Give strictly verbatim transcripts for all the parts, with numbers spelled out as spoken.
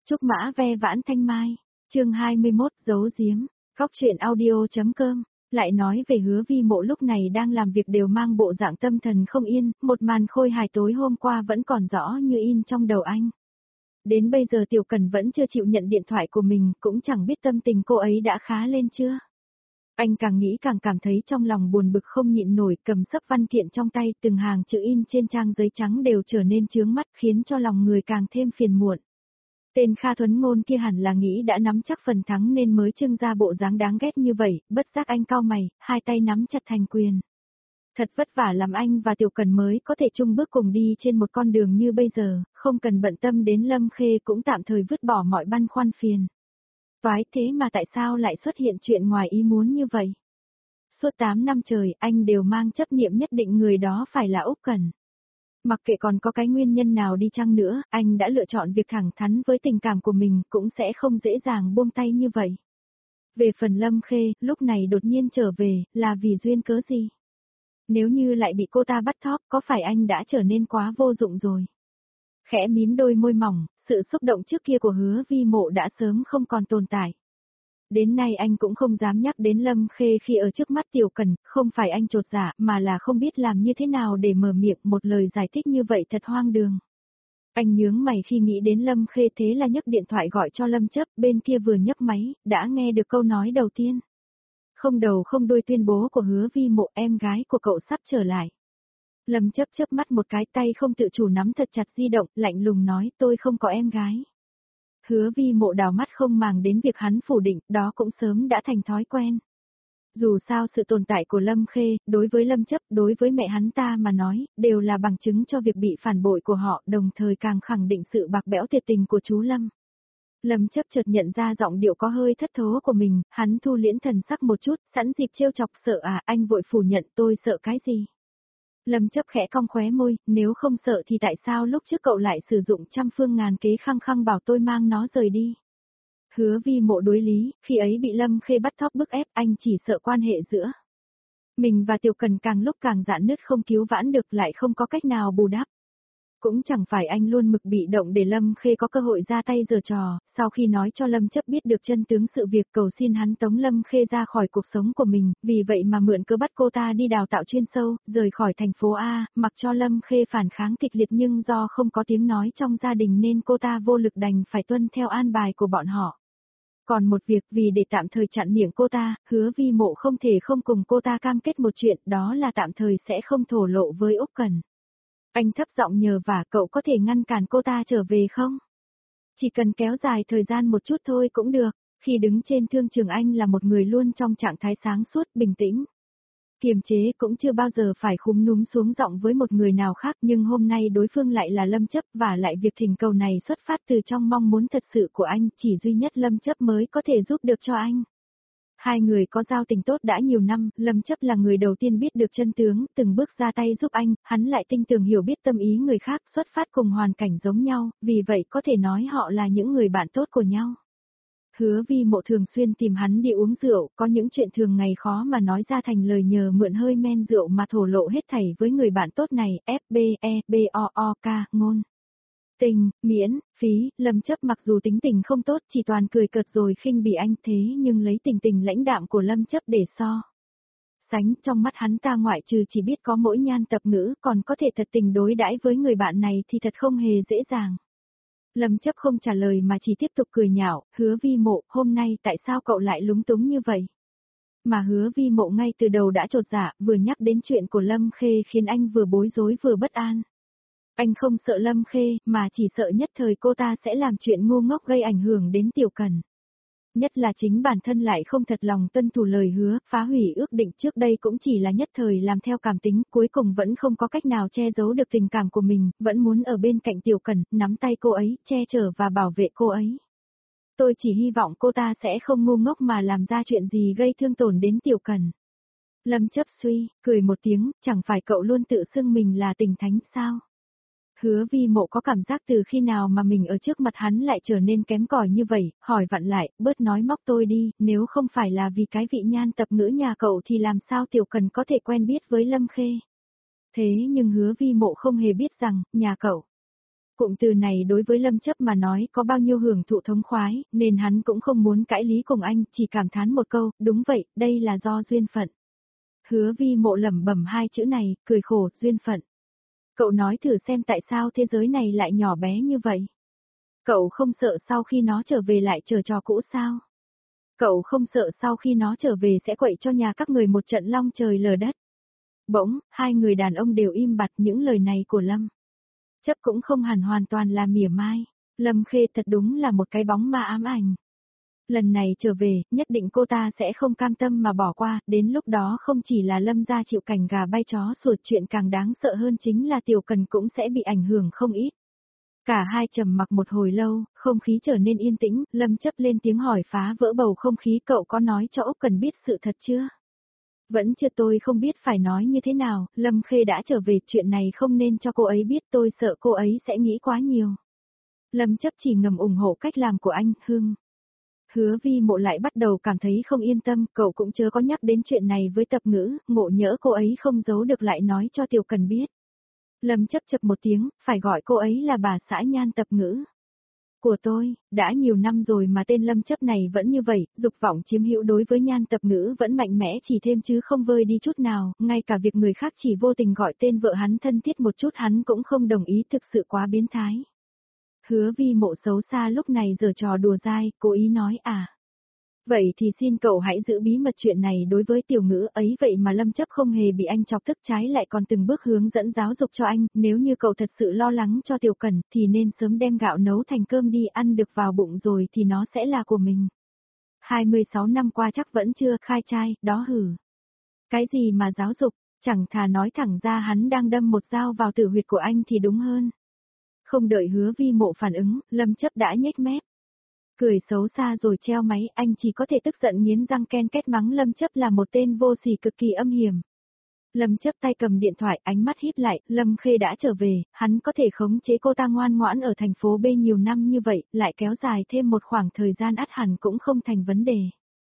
Trúc mã ve vãn thanh mai, chương hai mươi mốt giấu giếm, góc truyện audio.com, lại nói về Hứa Vi Mộ lúc này đang làm việc đều mang bộ dạng tâm thần không yên, một màn khôi hài tối hôm qua vẫn còn rõ như in trong đầu anh. Đến bây giờ Tiểu Cần vẫn chưa chịu nhận điện thoại của mình, cũng chẳng biết tâm tình cô ấy đã khá lên chưa. Anh càng nghĩ càng cảm thấy trong lòng buồn bực không nhịn nổi, cầm sấp văn kiện trong tay, từng hàng chữ in trên trang giấy trắng đều trở nên chướng mắt, khiến cho lòng người càng thêm phiền muộn. Tên Kha Thuấn Ngôn kia hẳn là nghĩ đã nắm chắc phần thắng nên mới trưng ra bộ dáng đáng ghét như vậy, bất giác anh cau mày, hai tay nắm chặt thành quyền. Thật vất vả làm anh và Tiểu Cần mới có thể chung bước cùng đi trên một con đường như bây giờ, không cần bận tâm đến Lâm Khê cũng tạm thời vứt bỏ mọi băn khoăn phiền. Vái thế mà tại sao lại xuất hiện chuyện ngoài ý muốn như vậy? Suốt tám năm trời anh đều mang chấp niệm nhất định người đó phải là Úc Cần. Mặc kệ còn có cái nguyên nhân nào đi chăng nữa, anh đã lựa chọn việc thẳng thắn với tình cảm của mình cũng sẽ không dễ dàng buông tay như vậy. Về phần Lâm Khê, lúc này đột nhiên trở về, là vì duyên cớ gì? Nếu như lại bị cô ta bắt thóp, có phải anh đã trở nên quá vô dụng rồi? Khẽ mím đôi môi mỏng, sự xúc động trước kia của Hứa Vi Mộ đã sớm không còn tồn tại. Đến nay anh cũng không dám nhắc đến Lâm Khê khi ở trước mắt Tiểu Cần, không phải anh chột dạ, mà là không biết làm như thế nào để mở miệng, một lời giải thích như vậy thật hoang đường. Anh nhướng mày khi nghĩ đến Lâm Khê, thế là nhấc điện thoại gọi cho Lâm Chấp, bên kia vừa nhấc máy, đã nghe được câu nói đầu tiên. Không đầu không đuôi tuyên bố của Hứa Vi Mộ, em gái của cậu sắp trở lại. Lâm Chấp chớp mắt một cái, tay không tự chủ nắm thật chặt di động, lạnh lùng nói, tôi không có em gái. Hứa Vi Mộ đào mắt không màng đến việc hắn phủ định, đó cũng sớm đã thành thói quen. Dù sao sự tồn tại của Lâm Khê, đối với Lâm Chấp, đối với mẹ hắn ta mà nói, đều là bằng chứng cho việc bị phản bội của họ, đồng thời càng khẳng định sự bạc bẽo tuyệt tình của chú Lâm. Lâm Chấp chợt nhận ra giọng điệu có hơi thất thố của mình, hắn thu liễm thần sắc một chút, sẵn dịp trêu chọc, sợ à, anh vội phủ nhận, tôi sợ cái gì? Lâm Chấp khẽ cong khóe môi, nếu không sợ thì tại sao lúc trước cậu lại sử dụng trăm phương ngàn kế khăng khăng bảo tôi mang nó rời đi? Hứa Vi Mộ đối lý, khi ấy bị Lâm Khê bắt thóp bức ép, anh chỉ sợ quan hệ giữa mình và Tiểu Cần càng lúc càng rạn nứt, không cứu vãn được, lại không có cách nào bù đắp. Cũng chẳng phải anh luôn mực bị động để Lâm Khê có cơ hội ra tay giở trò, sau khi nói cho Lâm Chấp biết được chân tướng sự việc, cầu xin hắn tống Lâm Khê ra khỏi cuộc sống của mình, vì vậy mà mượn cơ bắt cô ta đi đào tạo chuyên sâu, rời khỏi thành phố A, mặc cho Lâm Khê phản kháng kịch liệt nhưng do không có tiếng nói trong gia đình nên cô ta vô lực đành phải tuân theo an bài của bọn họ. Còn một việc, vì để tạm thời chặn miệng cô ta, Hứa Vi Mộ không thể không cùng cô ta cam kết một chuyện, đó là tạm thời sẽ không thổ lộ với Úc Cần. Anh thấp giọng nhờ vả, cậu có thể ngăn cản cô ta trở về không? Chỉ cần kéo dài thời gian một chút thôi cũng được. Khi đứng trên thương trường anh là một người luôn trong trạng thái sáng suốt, bình tĩnh. Kiềm chế, cũng chưa bao giờ phải khúm núm xuống giọng với một người nào khác, nhưng hôm nay đối phương lại là Lâm Chấp, và lại việc thỉnh cầu này xuất phát từ trong mong muốn thật sự của anh, chỉ duy nhất Lâm Chấp mới có thể giúp được cho anh. Hai người có giao tình tốt đã nhiều năm, Lâm Chấp là người đầu tiên biết được chân tướng, từng bước ra tay giúp anh, hắn lại tinh tường hiểu biết tâm ý người khác, xuất phát cùng hoàn cảnh giống nhau, vì vậy có thể nói họ là những người bạn tốt của nhau. Hứa Vi Mộ thường xuyên tìm hắn đi uống rượu, có những chuyện thường ngày khó mà nói ra thành lời, nhờ mượn hơi men rượu mà thổ lộ hết thảy với người bạn tốt này, F B E B O O K, ngôn. Tình, miễn, phí, Lâm Chấp mặc dù tính tình không tốt, chỉ toàn cười cợt rồi khinh bỉ anh, thế nhưng lấy tình tình lãnh đạm của Lâm Chấp để so sánh, trong mắt hắn ta ngoại trừ chỉ biết có mỗi nhan tập ngữ, còn có thể thật tình đối đãi với người bạn này thì thật không hề dễ dàng. Lâm Chấp không trả lời mà chỉ tiếp tục cười nhạo, Hứa Vi Mộ, hôm nay tại sao cậu lại lúng túng như vậy? Mà Hứa Vi Mộ ngay từ đầu đã chột dạ, vừa nhắc đến chuyện của Lâm Khê khiến anh vừa bối rối vừa bất an. Anh không sợ Lâm Khê, mà chỉ sợ nhất thời cô ta sẽ làm chuyện ngu ngốc gây ảnh hưởng đến Tiểu Cần. Nhất là chính bản thân lại không thật lòng tuân thủ lời hứa, phá hủy ước định trước đây cũng chỉ là nhất thời làm theo cảm tính, cuối cùng vẫn không có cách nào che giấu được tình cảm của mình, vẫn muốn ở bên cạnh Tiểu Cần, nắm tay cô ấy, che chở và bảo vệ cô ấy. Tôi chỉ hy vọng cô ta sẽ không ngu ngốc mà làm ra chuyện gì gây thương tổn đến Tiểu Cần. Lâm Chấp suy, cười một tiếng, chẳng phải cậu luôn tự xưng mình là tình thánh sao? Hứa Vi Mộ có cảm giác từ khi nào mà mình ở trước mặt hắn lại trở nên kém cỏi như vậy, hỏi vặn lại, bớt nói móc tôi đi, nếu không phải là vì cái vị nhan tập ngữ nhà cậu thì làm sao Tiểu Cần có thể quen biết với Lâm Khê. Thế nhưng Hứa Vi Mộ không hề biết rằng, nhà cậu Cụm từ này đối với Lâm Chấp mà nói có bao nhiêu hưởng thụ thống khoái, nên hắn cũng không muốn cãi lý cùng anh, chỉ cảm thán một câu, đúng vậy, đây là do duyên phận. Hứa Vi Mộ lẩm bẩm hai chữ này, cười khổ, duyên phận. Cậu nói thử xem tại sao thế giới này lại nhỏ bé như vậy. Cậu không sợ sau khi nó trở về lại chờ trò cũ sao? Cậu không sợ sau khi nó trở về sẽ quậy cho nhà các người một trận long trời lở đất. Bỗng, hai người đàn ông đều im bặt những lời này của Lâm Chấp cũng không hẳn hoàn toàn là mỉa mai. Lâm Khê thật đúng là một cái bóng ma ám ảnh. Lần này trở về, nhất định cô ta sẽ không cam tâm mà bỏ qua, đến lúc đó không chỉ là Lâm gia chịu cảnh gà bay chó sủa, chuyện càng đáng sợ hơn chính là Tiểu Cần cũng sẽ bị ảnh hưởng không ít. Cả hai trầm mặc một hồi lâu, không khí trở nên yên tĩnh, Lâm Chấp lên tiếng hỏi phá vỡ bầu không khí, cậu có nói cho Úc Cần biết sự thật chưa? Vẫn chưa, tôi không biết phải nói như thế nào, Lâm Khê đã trở về, chuyện này không nên cho cô ấy biết, tôi sợ cô ấy sẽ nghĩ quá nhiều. Lâm Chấp chỉ ngầm ủng hộ cách làm của anh, hưng. Hứa Vi Mộ lại bắt đầu cảm thấy không yên tâm, cậu cũng chớ có nhắc đến chuyện này với Tập Ngữ, ngộ nhỡ cô ấy không giấu được lại nói cho Tiểu Cần biết. Lâm Chấp chập một tiếng, phải gọi cô ấy là bà xã Nhan Tập Ngữ. Của tôi, đã nhiều năm rồi mà tên Lâm Chấp này vẫn như vậy, dục vọng chiếm hữu đối với Nhan Tập Ngữ vẫn mạnh mẽ chỉ thêm chứ không vơi đi chút nào, ngay cả việc người khác chỉ vô tình gọi tên vợ hắn thân thiết một chút hắn cũng không đồng ý, thực sự quá biến thái. Hứa Vi Mộ xấu xa lúc này giở trò đùa dai, cố ý nói à. Vậy thì xin cậu hãy giữ bí mật chuyện này đối với Tiểu Ngữ ấy, vậy mà Lâm Chấp không hề bị anh chọc tức, trái lại còn từng bước hướng dẫn giáo dục cho anh, nếu như cậu thật sự lo lắng cho Tiểu Cần thì nên sớm đem gạo nấu thành cơm đi, ăn được vào bụng rồi thì nó sẽ là của mình. hai mươi sáu năm qua chắc vẫn chưa khai trai, đó hử. Cái gì mà giáo dục, chẳng thà nói thẳng ra hắn đang đâm một dao vào tử huyệt của anh thì đúng hơn. Không đợi Hứa Vi Mộ phản ứng, Lâm Chấp đã nhếch mép. Cười xấu xa rồi treo máy, anh chỉ có thể tức giận nghiến răng ken két mắng Lâm Chấp là một tên vô sỉ cực kỳ âm hiểm. Lâm Chấp tay cầm điện thoại, ánh mắt híp lại, Lâm Khê đã trở về, hắn có thể khống chế cô ta ngoan ngoãn ở thành phố B nhiều năm như vậy, lại kéo dài thêm một khoảng thời gian ắt hẳn cũng không thành vấn đề.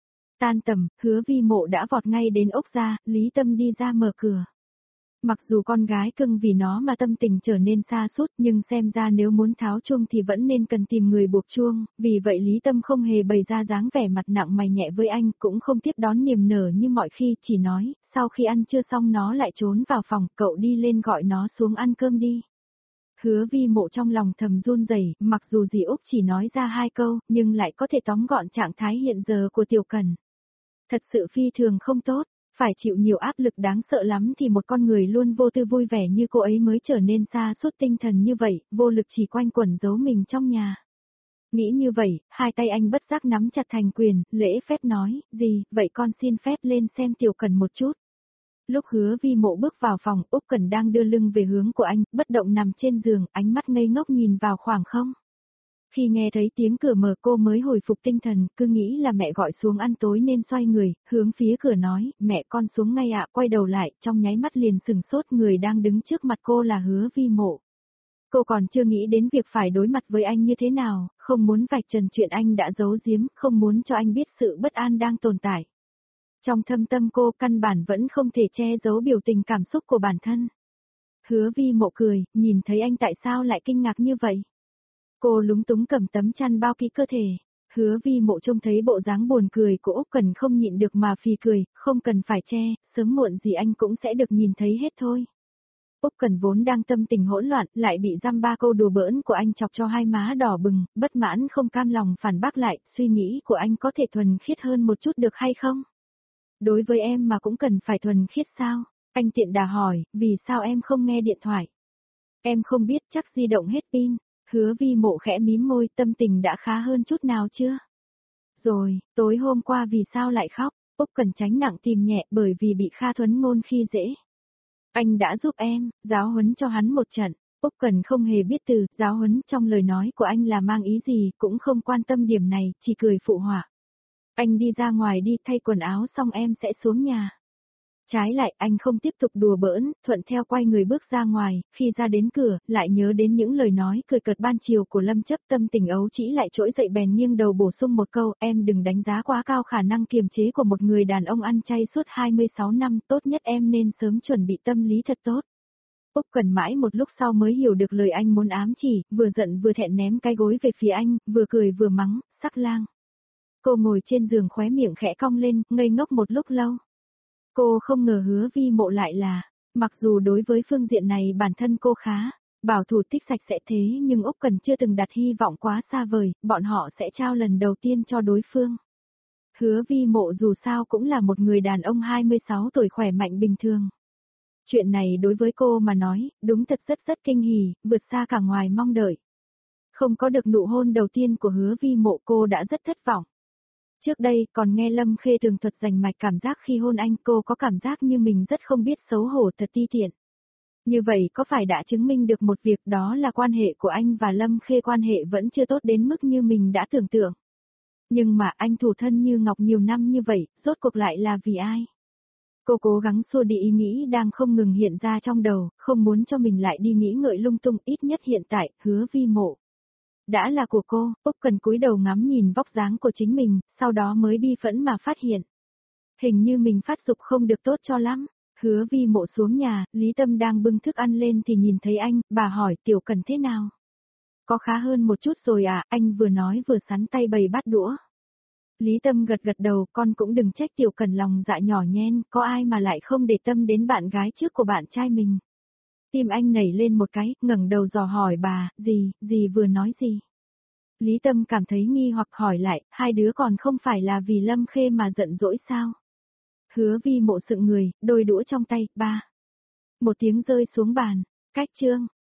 Tan tầm, Hứa Vi Mộ đã vọt ngay đến ốc ra, Lý Tâm đi ra mở cửa. Mặc dù con gái cưng vì nó mà tâm tình trở nên xa sút, nhưng xem ra nếu muốn tháo chuông thì vẫn nên cần tìm người buộc chuông, vì vậy Lý Tâm không hề bày ra dáng vẻ mặt nặng mày nhẹ với anh, cũng không tiếp đón niềm nở như mọi khi, chỉ nói, sau khi ăn trưa xong nó lại trốn vào phòng, cậu đi lên gọi nó xuống ăn cơm đi. Hứa Vi Mộ trong lòng thầm run rẩy, mặc dù dì Úc chỉ nói ra hai câu, nhưng lại có thể tóm gọn trạng thái hiện giờ của Tiểu Cần. Thật sự phi thường không tốt. Phải chịu nhiều áp lực đáng sợ lắm thì một con người luôn vô tư vui vẻ như cô ấy mới trở nên xa suốt tinh thần như vậy, vô lực chỉ quanh quẩn giấu mình trong nhà. Nghĩ như vậy, hai tay anh bất giác nắm chặt thành quyền, lễ phép nói, gì, vậy con xin phép lên xem Tiểu Cần một chút. Lúc Hứa Vi Mộ bước vào phòng, Úc Cần đang đưa lưng về hướng của anh, bất động nằm trên giường, ánh mắt ngây ngốc nhìn vào khoảng không. Khi nghe thấy tiếng cửa mở cô mới hồi phục tinh thần, cứ nghĩ là mẹ gọi xuống ăn tối nên xoay người, hướng phía cửa nói, mẹ con xuống ngay ạ, quay đầu lại, trong nháy mắt liền sừng sốt, người đang đứng trước mặt cô là Hứa Vi Mộ. Cô còn chưa nghĩ đến việc phải đối mặt với anh như thế nào, không muốn vạch trần chuyện anh đã giấu giếm, không muốn cho anh biết sự bất an đang tồn tại. Trong thâm tâm cô căn bản vẫn không thể che giấu biểu tình cảm xúc của bản thân. Hứa Vi Mộ cười, nhìn thấy anh tại sao lại kinh ngạc như vậy? Cô lúng túng cầm tấm chăn bao kỹ cơ thể. Hứa Vi Mộ trông thấy bộ dáng buồn cười của Úc Cần không nhịn được mà phì cười, không cần phải che, sớm muộn gì anh cũng sẽ được nhìn thấy hết thôi. Úc Cần vốn đang tâm tình hỗn loạn, lại bị dăm ba câu đùa bỡn của anh chọc cho hai má đỏ bừng, bất mãn không cam lòng phản bác lại, suy nghĩ của anh có thể thuần khiết hơn một chút được hay không? Đối với em mà cũng cần phải thuần khiết sao? Anh tiện đà hỏi, vì sao em không nghe điện thoại? Em không biết, chắc di động hết pin. Hứa Vi Mộ khẽ mím môi, tâm tình đã khá hơn chút nào chưa? Rồi, tối hôm qua vì sao lại khóc? Úc Cần tránh nặng tìm nhẹ bởi vì bị Kha Thuấn Ngôn khi dễ. Anh đã giúp em, giáo huấn cho hắn một trận. Úc Cần không hề biết từ, giáo huấn trong lời nói của anh là mang ý gì, cũng không quan tâm điểm này, chỉ cười phụ họa. Anh đi ra ngoài đi, thay quần áo xong em sẽ xuống nhà. Trái lại, anh không tiếp tục đùa bỡn, thuận theo quay người bước ra ngoài, khi ra đến cửa, lại nhớ đến những lời nói cười cợt ban chiều của Lâm Chấp, tâm tình ấu trĩ lại trỗi dậy bèn nghiêng đầu bổ sung một câu, em đừng đánh giá quá cao khả năng kiềm chế của một người đàn ông ăn chay suốt hai mươi sáu năm, tốt nhất em nên sớm chuẩn bị tâm lý thật tốt. Úc Cần mãi một lúc sau mới hiểu được lời anh muốn ám chỉ, vừa giận vừa thẹn ném cái gối về phía anh, vừa cười vừa mắng, sắc lang. Cô ngồi trên giường khóe miệng khẽ cong lên, ngây ngốc một lúc lâu. Cô không ngờ Hứa Vi Mộ lại là, mặc dù đối với phương diện này bản thân cô khá bảo thủ thích sạch sẽ thế nhưng Úc Cần chưa từng đặt hy vọng quá xa vời, bọn họ sẽ trao lần đầu tiên cho đối phương. Hứa Vi Mộ dù sao cũng là một người đàn ông hai mươi sáu tuổi khỏe mạnh bình thường. Chuyện này đối với cô mà nói, đúng thật rất rất kinh hỉ, vượt xa cả ngoài mong đợi. Không có được nụ hôn đầu tiên của Hứa Vi Mộ cô đã rất thất vọng. Trước đây, còn nghe Lâm Khê tường thuật rành mạch cảm giác khi hôn anh, cô có cảm giác như mình rất không biết xấu hổ thật ti tiện. Như vậy có phải đã chứng minh được một việc, đó là quan hệ của anh và Lâm Khê quan hệ vẫn chưa tốt đến mức như mình đã tưởng tượng. Nhưng mà anh thủ thân như ngọc nhiều năm như vậy, rốt cuộc lại là vì ai? Cô cố gắng xua đi ý nghĩ đang không ngừng hiện ra trong đầu, không muốn cho mình lại đi nghĩ ngợi lung tung, ít nhất hiện tại, Hứa Vi Mộ đã là của cô. Úc Cần cúi đầu ngắm nhìn vóc dáng của chính mình, sau đó mới bi phẫn mà phát hiện. Hình như mình phát dục không được tốt cho lắm. Hứa Vi Mộ xuống nhà, Lý Tâm đang bưng thức ăn lên thì nhìn thấy anh, bà hỏi Tiểu Cần thế nào? Có khá hơn một chút rồi à, anh vừa nói vừa sắn tay bày bát đũa. Lý Tâm gật gật đầu, con cũng đừng trách Tiểu Cần lòng dạ nhỏ nhen, có ai mà lại không để tâm đến bạn gái trước của bạn trai mình. Tim anh nảy lên một cái, ngẩng đầu dò hỏi bà, gì, gì vừa nói gì? Lý Tâm cảm thấy nghi hoặc hỏi lại, hai đứa còn không phải là vì Lâm Khê mà giận dỗi sao? Hứa Vi Mộ sững người, đôi đũa trong tay, ba. Một tiếng rơi xuống bàn, cách chương.